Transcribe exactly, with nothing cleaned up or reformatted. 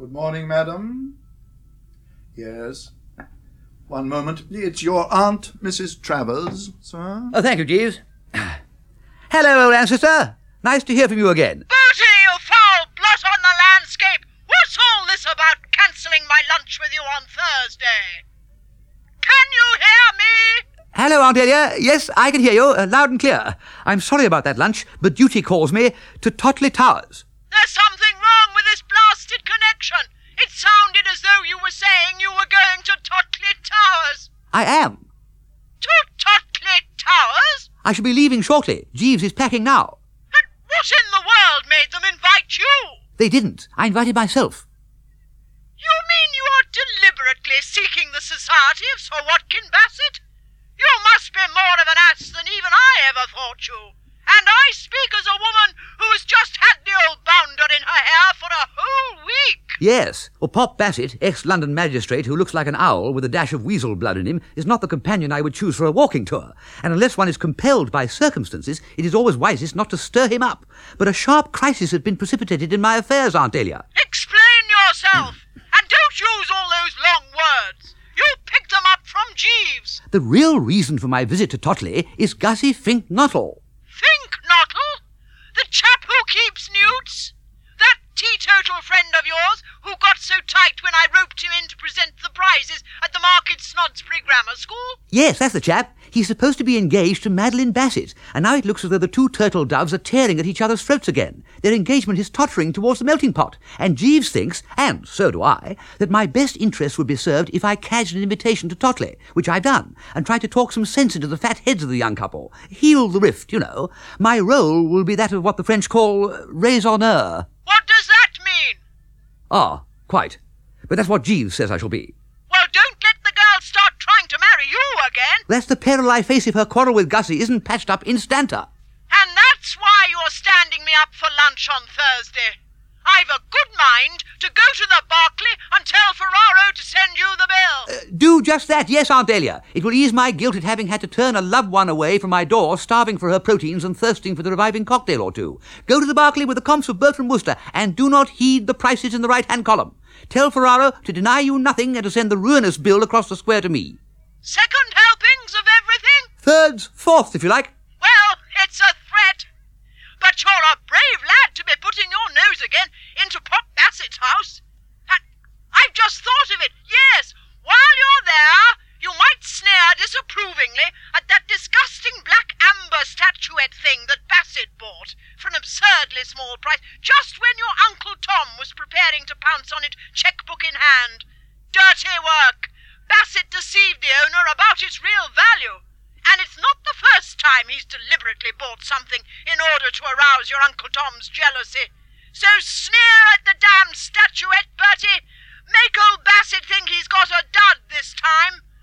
Good morning, madam. Yes. One moment. It's your aunt, Missus Travers, sir. Oh, thank you, Jeeves. Hello, old ancestor. Nice to hear from you again. Bertie, you foul blot on the landscape! What's all this about cancelling my lunch with you on Thursday? Can you hear me? Hello, Aunt Elia. Yes, I can hear you, uh, loud and clear. I'm sorry about that lunch, but duty calls me to Totley Towers. There's something wrong with this blasted connection. It sounded as though you were saying you were going to Totley Towers. I am. To Totley Towers? I shall be leaving shortly. Jeeves is packing now. And what in the world made them invite you? They didn't. I invited myself. You mean you are deliberately seeking the society of Sir Watkin Bassett? You must be more of an ass than even I ever thought you. And I speak as a woman who has just had the old bounder in her hair for a whole week. Yes. Well, Pop Bassett, ex-London magistrate who looks like an owl with a dash of weasel blood in him, is not the companion I would choose for a walking tour. And unless one is compelled by circumstances, it is always wisest not to stir him up. But a sharp crisis has been precipitated in my affairs, Aunt Dahlia. Explain yourself. And don't use all those long words. You picked them up from Jeeves. The real reason for my visit to Totley is Gussie Fink Nottle. Fink Nottle? The chap who keeps newts? That teetotal friend of yours who got so tight when I roped him in to present the prizes at the Market Snodsbury Grammar School? Yes, that's the chap. He's supposed to be engaged to Madeline Bassett, and now it looks as though the two turtle doves are tearing at each other's throats again. Their engagement is tottering towards the melting pot, and Jeeves thinks, and so do I, that my best interest would be served if I cadged an invitation to Totley, which I've done, and tried to talk some sense into the fat heads of the young couple. Heal the rift, you know. My role will be that of what the French call raisonneur. What does that mean? Ah, quite. But that's what Jeeves says I shall be. Well, don't let the girl start trying to marry you again. That's the peril I face if her quarrel with Gussie isn't patched up instanter. And that's why you're standing me up for lunch on Thursday. I've a good mind to go to the Berkeley and tell Ferraro to send you the bill. Uh, do just that, yes, Aunt Dahlia. It will ease my guilt at having had to turn a loved one away from my door, starving for her proteins and thirsting for the reviving cocktail or two. Go to the Berkeley with the comps of Bertram Wooster, and do not heed the prices in the right-hand column. Tell Ferraro to deny you nothing and to send the ruinous bill across the square to me. Second helpings of everything? Thirds, fourths, if you like. Well, it's a threat. But you're a brave lad to be putting your nose again into Pop Bassett's house. And I've just thought of it. Yes, while you're there, you might sneer disapprovingly at that disgusting black amber statuette thing that Bassett bought for an absurdly small price, just when your Uncle Tom was preparing to pounce on it, checkbook in hand. Dirty work. Bassett deceived the owner about its real value. And it's not the first time he's deliberately bought something in order to arouse your Uncle Tom's jealousy. So sneer at the damn statuette, Bertie. Make old Bassett think he's got a dud this time.